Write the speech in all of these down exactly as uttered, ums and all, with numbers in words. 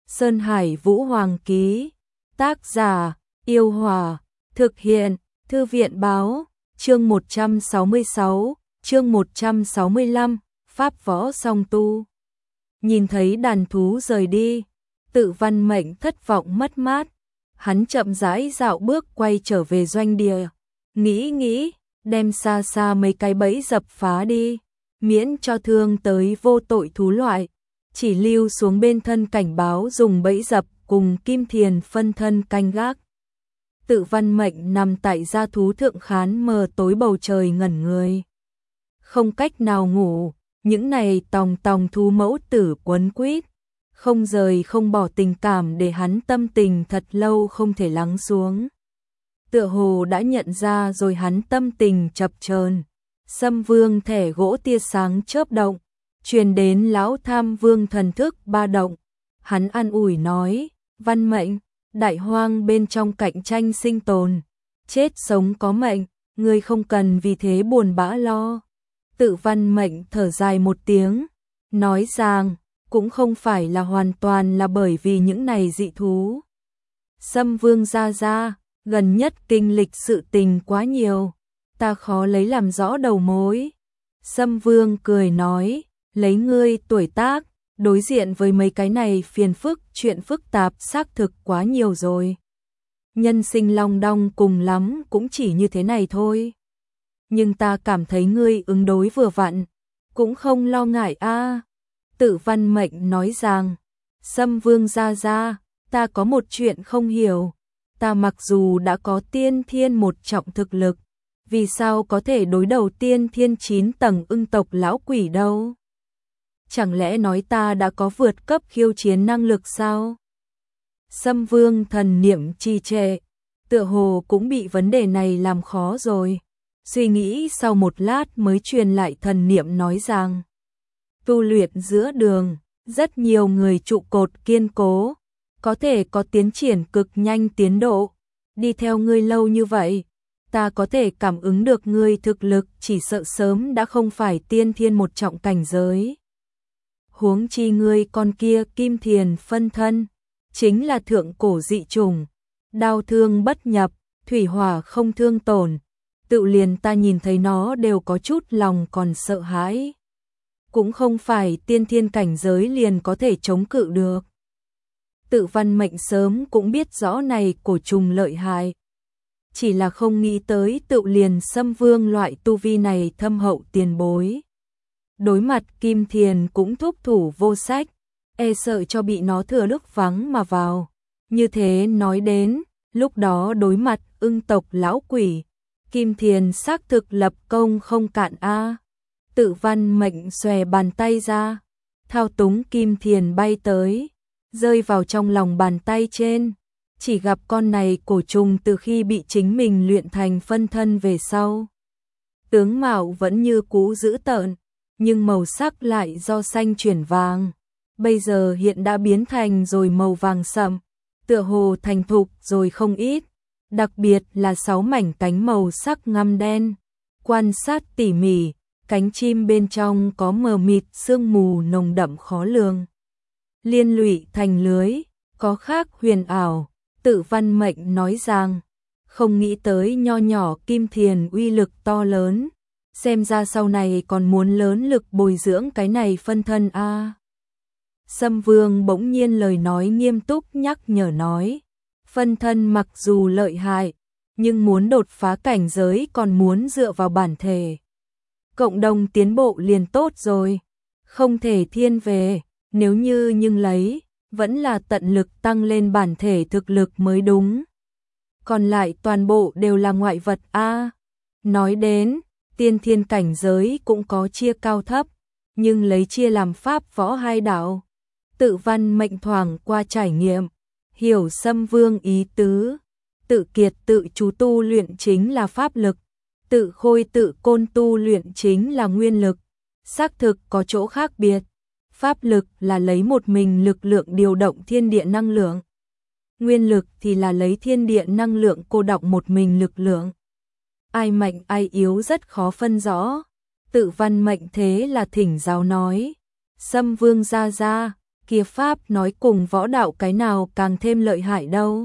Sơn Hải Vũ Hoàng ký. Tác giả: Yêu Hòa. Thực hiện: Thư viện báo. Chương một trăm sáu mươi sáu, chương một trăm sáu mươi lăm, Pháp võ song tu. Nhìn thấy đàn thú rời đi, Tự Văn Mệnh thất vọng mất mát. Hắn chậm rãi dạo bước quay trở về doanh địa. Nghĩ nghĩ, đem xa xa mấy cái bẫy dập phá đi, miễn cho thương tới vô tội thú loại. Chỉ lưu xuống bên thân cảnh báo dùng bẫy dập cùng kim thiền phân thân canh gác. Tự Văn Mệnh nằm tại gia thú thượng khán mờ tối bầu trời ngẩn người. Không cách nào ngủ, những này tòng tòng thú mẫu tử quấn quýt, không rời không bỏ tình cảm để hắn tâm tình thật lâu không thể lắng xuống. Tựa hồ đã nhận ra rồi hắn tâm tình chập chờn. Sâm Vương thẻ gỗ tia sáng chớp động, truyền đến lão tham vương thần thức ba động. Hắn an ủi nói, Văn Mệnh, đại hoang bên trong cạnh tranh sinh tồn, chết sống có mệnh, ngươi không cần vì thế buồn bã lo. Tự Văn Mệnh thở dài một tiếng, nói rằng, cũng không phải là hoàn toàn là bởi vì những này dị thú. Sâm Vương gia gia, gần nhất kinh lịch sự tình quá nhiều, ta khó lấy làm rõ đầu mối. Sâm Vương cười nói, lấy ngươi tuổi tác, đối diện với mấy cái này phiền phức, chuyện phức tạp xác thực quá nhiều rồi. Nhân sinh long đong cùng lắm cũng chỉ như thế này thôi. Nhưng ta cảm thấy ngươi ứng đối vừa vặn, cũng không lo ngại a. Tự Văn Mệnh nói rằng, Sâm Vương gia gia, ta có một chuyện không hiểu. Ta mặc dù đã có tiên thiên một trọng thực lực, vì sao có thể đối đầu tiên thiên chín tầng ưng tộc lão quỷ đâu? Chẳng lẽ nói ta đã có vượt cấp khiêu chiến năng lực sao? Sâm Vương thần niệm trì trệ, tựa hồ cũng bị vấn đề này làm khó rồi. Suy nghĩ sau một lát mới truyền lại thần niệm nói rằng, tu luyện giữa đường, rất nhiều người trụ cột kiên cố, có thể có tiến triển cực nhanh tiến độ. Đi theo ngươi lâu như vậy, ta có thể cảm ứng được ngươi thực lực chỉ sợ sớm đã không phải tiên thiên một trọng cảnh giới. Huống chi ngươi con kia kim thiền phân thân, chính là thượng cổ dị chủng, đao thương bất nhập, thủy hỏa không thương tổn. Tự liền ta nhìn thấy nó đều có chút lòng còn sợ hãi. Cũng không phải tiên thiên cảnh giới liền có thể chống cự được. Tự Văn Mệnh sớm cũng biết rõ này cổ trùng lợi hại. Chỉ là không nghĩ tới tự liền Sâm Vương loại tu vi này thâm hậu tiền bối. Đối mặt kim thiền cũng thúc thủ vô sách, e sợ cho bị nó thừa lúc vắng mà vào. Như thế nói đến, lúc đó đối mặt ưng tộc lão quỷ, kim thiền xác thực lập công không cạn a. Tự Văn Mệnh xòe bàn tay ra, thao túng kim thiền bay tới, rơi vào trong lòng bàn tay trên. Chỉ gặp con này cổ trùng từ khi bị chính mình luyện thành phân thân về sau, tướng mạo vẫn như cũ dữ tợn, nhưng màu sắc lại do xanh chuyển vàng. Bây giờ hiện đã biến thành rồi màu vàng sậm, tựa hồ thành thục rồi không ít. Đặc biệt là sáu mảnh cánh màu sắc ngăm đen. Quan sát tỉ mỉ, cánh chim bên trong có mờ mịt sương mù nồng đậm khó lường, liên lụy thành lưới, có khác huyền ảo. Tự Văn Mệnh nói rằng, không nghĩ tới nho nhỏ kim thiền uy lực to lớn, xem ra sau này còn muốn lớn lực bồi dưỡng cái này phân thân a. À. Sâm Vương bỗng nhiên lời nói nghiêm túc nhắc nhở nói, phân thân mặc dù lợi hại, nhưng muốn đột phá cảnh giới còn muốn dựa vào bản thể. Cộng đồng tiến bộ liền tốt rồi, không thể thiên về, nếu như nhưng lấy, vẫn là tận lực tăng lên bản thể thực lực mới đúng. Còn lại toàn bộ đều là ngoại vật a. À. Nói đến, tiên thiên cảnh giới cũng có chia cao thấp, nhưng lấy chia làm pháp võ hai đạo. Tự Văn Mệnh thoảng qua trải nghiệm, hiểu Sâm Vương ý tứ. Tự kiệt tự chú tu luyện chính là pháp lực, tự khôi tự côn tu luyện chính là nguyên lực. Xác thực có chỗ khác biệt. Pháp lực là lấy một mình lực lượng điều động thiên địa năng lượng. Nguyên lực thì là lấy thiên địa năng lượng cô đọng một mình lực lượng. Ai mạnh ai yếu rất khó phân rõ. Tự Văn Mệnh thế là thỉnh giáo nói, Sâm Vương gia gia, kia pháp nói cùng võ đạo cái nào càng thêm lợi hại đâu?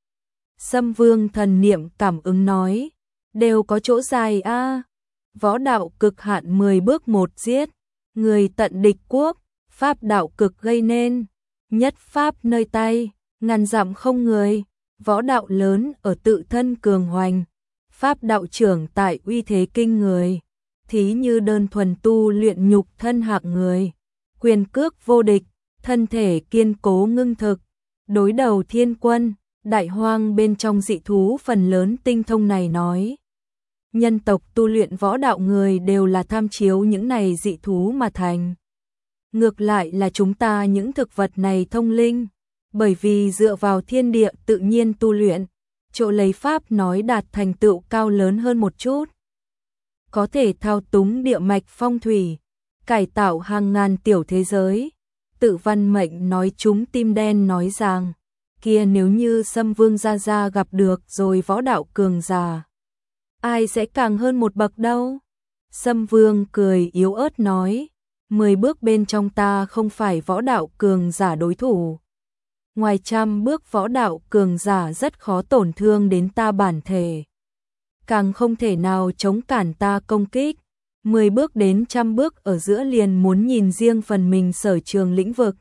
Sâm Vương thần niệm cảm ứng nói, đều có chỗ dài a. Võ đạo cực hạn mười bước một giết, người tận địch quốc, pháp đạo cực gây nên, nhất pháp nơi tay, ngàn dặm không người, võ đạo lớn ở tự thân cường hoành, pháp đạo trưởng tại uy thế kinh người, thí như đơn thuần tu luyện nhục thân hạng người, quyền cước vô địch, thân thể kiên cố ngưng thực, đối đầu thiên quân, đại hoang bên trong dị thú phần lớn tinh thông này nói. Nhân tộc tu luyện võ đạo người đều là tham chiếu những này dị thú mà thành. Ngược lại là chúng ta những thực vật này thông linh, bởi vì dựa vào thiên địa tự nhiên tu luyện, chỗ lấy pháp nói đạt thành tựu cao lớn hơn một chút. Có thể thao túng địa mạch phong thủy, cải tạo hàng ngàn tiểu thế giới. Tự Văn Mệnh nói chúng tim đen nói rằng, kia nếu như Sâm Vương gia gia gặp được rồi võ đạo cường giả, ai sẽ càng hơn một bậc đâu? Sâm Vương cười yếu ớt nói, mười bước bên trong ta không phải võ đạo cường giả đối thủ. Ngoài trăm bước võ đạo cường giả rất khó tổn thương đến ta bản thể. Càng không thể nào chống cản ta công kích. Mười bước đến trăm bước ở giữa liền muốn nhìn riêng phần mình sở trường lĩnh vực.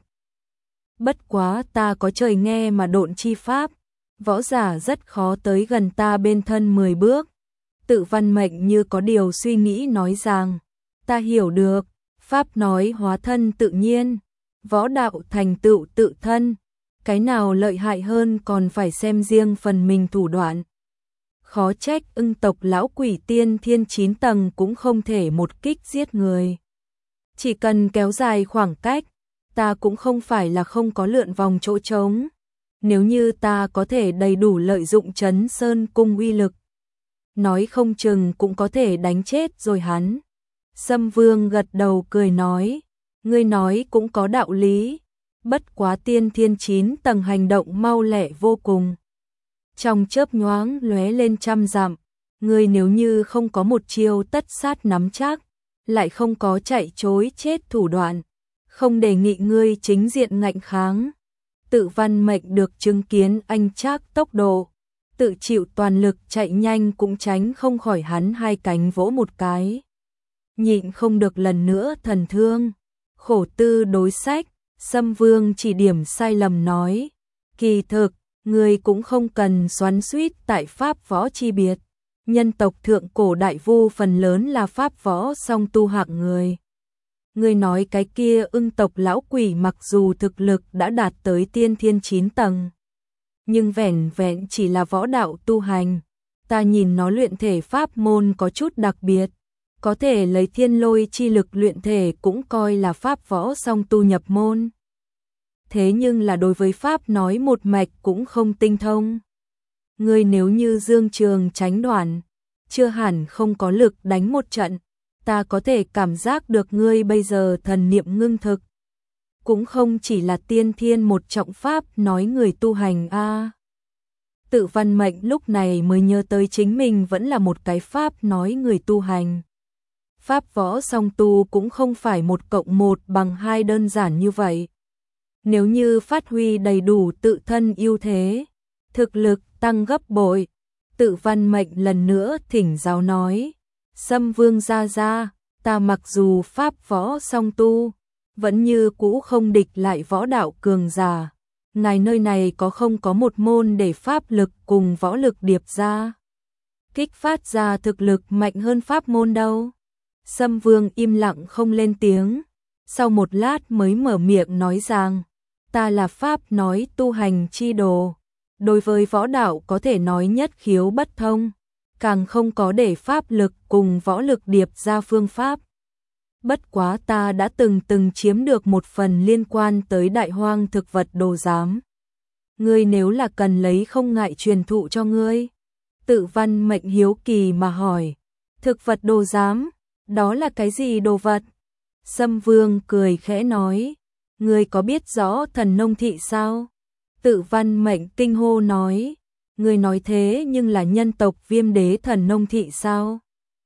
Bất quá ta có trời nghe mà độn chi pháp, võ giả rất khó tới gần ta bên thân mười bước. Tự Văn Mệnh như có điều suy nghĩ nói rằng, ta hiểu được, pháp nói hóa thân tự nhiên, võ đạo thành tựu tự thân, cái nào lợi hại hơn còn phải xem riêng phần mình thủ đoạn. Khó trách ưng tộc lão quỷ tiên thiên chín tầng cũng không thể một kích giết người. Chỉ cần kéo dài khoảng cách, ta cũng không phải là không có lượn vòng chỗ trống. Nếu như ta có thể đầy đủ lợi dụng Trấn Sơn Cung uy lực, nói không chừng cũng có thể đánh chết rồi hắn. Sâm Vương gật đầu cười nói, ngươi nói cũng có đạo lý, bất quá tiên thiên chín tầng hành động mau lẹ vô cùng. Trong chớp nhoáng lóe lên trăm dặm, ngươi nếu như không có một chiêu tất sát nắm chắc, lại không có chạy chối chết thủ đoạn, không đề nghị ngươi chính diện ngạnh kháng. Tự Văn Mệnh được chứng kiến anh trác tốc độ, tự chịu toàn lực chạy nhanh cũng tránh không khỏi hắn hai cánh vỗ một cái. Nhịn không được lần nữa thần thương, khổ tư đối sách, Sâm Vương chỉ điểm sai lầm nói, kỳ thực, người cũng không cần xoắn xuýt tại pháp võ chi biệt. Nhân tộc thượng cổ đại vu phần lớn là pháp võ song tu hạng người. Người nói cái kia ưng tộc lão quỷ mặc dù thực lực đã đạt tới tiên thiên chín tầng, nhưng vẻn vẹn chỉ là võ đạo tu hành. Ta nhìn nó luyện thể pháp môn có chút đặc biệt, có thể lấy thiên lôi chi lực luyện thể cũng coi là pháp võ song tu nhập môn. Thế nhưng là đối với pháp nói một mạch cũng không tinh thông. Ngươi nếu như dương trường tránh đoạn, chưa hẳn không có lực đánh một trận. Ta có thể cảm giác được ngươi bây giờ thần niệm ngưng thực. Cũng không chỉ là tiên thiên một trọng pháp nói người tu hành a. À. Tự Văn Mệnh lúc này mới nhớ tới chính mình vẫn là một cái pháp nói người tu hành. Pháp võ song tu cũng không phải một cộng một bằng hai đơn giản như vậy. Nếu như phát huy đầy đủ tự thân ưu thế, thực lực tăng gấp bội, Tự Văn Mệnh lần nữa thỉnh giáo nói, Sâm Vương gia gia, ta mặc dù pháp võ song tu, vẫn như cũ không địch lại võ đạo cường giả. Ngài nơi này có không có một môn để pháp lực cùng võ lực điệp ra, kích phát ra thực lực mạnh hơn pháp môn đâu? Sâm Vương im lặng không lên tiếng, sau một lát mới mở miệng nói rằng, ta là pháp nói tu hành chi đồ, đối với võ đạo có thể nói nhất khiếu bất thông, càng không có để pháp lực cùng võ lực điệp ra phương pháp. Bất quá ta đã từng từng chiếm được một phần liên quan tới đại hoang thực vật đồ giám. Ngươi nếu là cần lấy không ngại truyền thụ cho ngươi. Tự Văn Mệnh hiếu kỳ mà hỏi, thực vật đồ giám, đó là cái gì đồ vật? Sâm Vương cười khẽ nói, ngươi có biết rõ thần nông thị sao? Tự Văn Mệnh kinh hô nói, ngươi nói thế nhưng là nhân tộc Viêm Đế thần nông thị sao?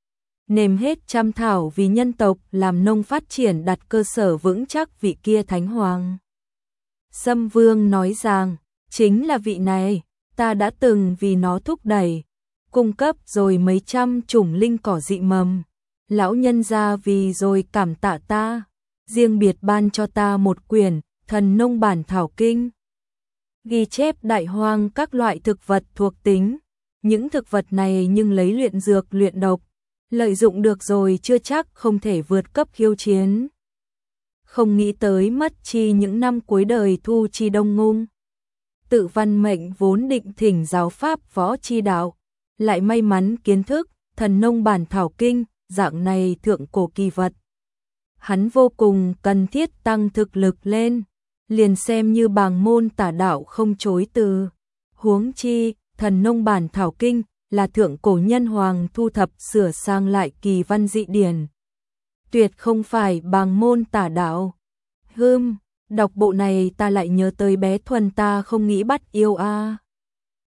Nềm hết trăm thảo vì nhân tộc làm nông phát triển đặt cơ sở vững chắc vị kia thánh hoàng. Sâm Vương nói rằng, chính là vị này, ta đã từng vì nó thúc đẩy, cung cấp rồi mấy trăm chủng linh cỏ dị mầm. Lão nhân gia vì rồi cảm tạ ta, riêng biệt ban cho ta một quyển Thần Nông Bản Thảo Kinh, ghi chép đại hoang các loại thực vật thuộc tính. Những thực vật này nhưng lấy luyện dược luyện độc, lợi dụng được rồi chưa chắc không thể vượt cấp khiêu chiến. Không nghĩ tới mất chi những năm cuối đời thu chi đông ngung. Tự văn mệnh vốn định thỉnh giáo pháp võ chi đạo, lại may mắn kiến thức Thần Nông Bản Thảo Kinh, dạng này thượng cổ kỳ vật. Hắn vô cùng cần thiết tăng thực lực lên, liền xem như bàng môn tả đạo không chối từ. Huống chi, Thần Nông Bản Thảo Kinh là thượng cổ nhân hoàng thu thập sửa sang lại kỳ văn dị điển. Tuyệt không phải bàng môn tả đạo. Hưm, đọc bộ này ta lại nhớ tới bé Thuần ta không nghĩ bắt yêu a. À.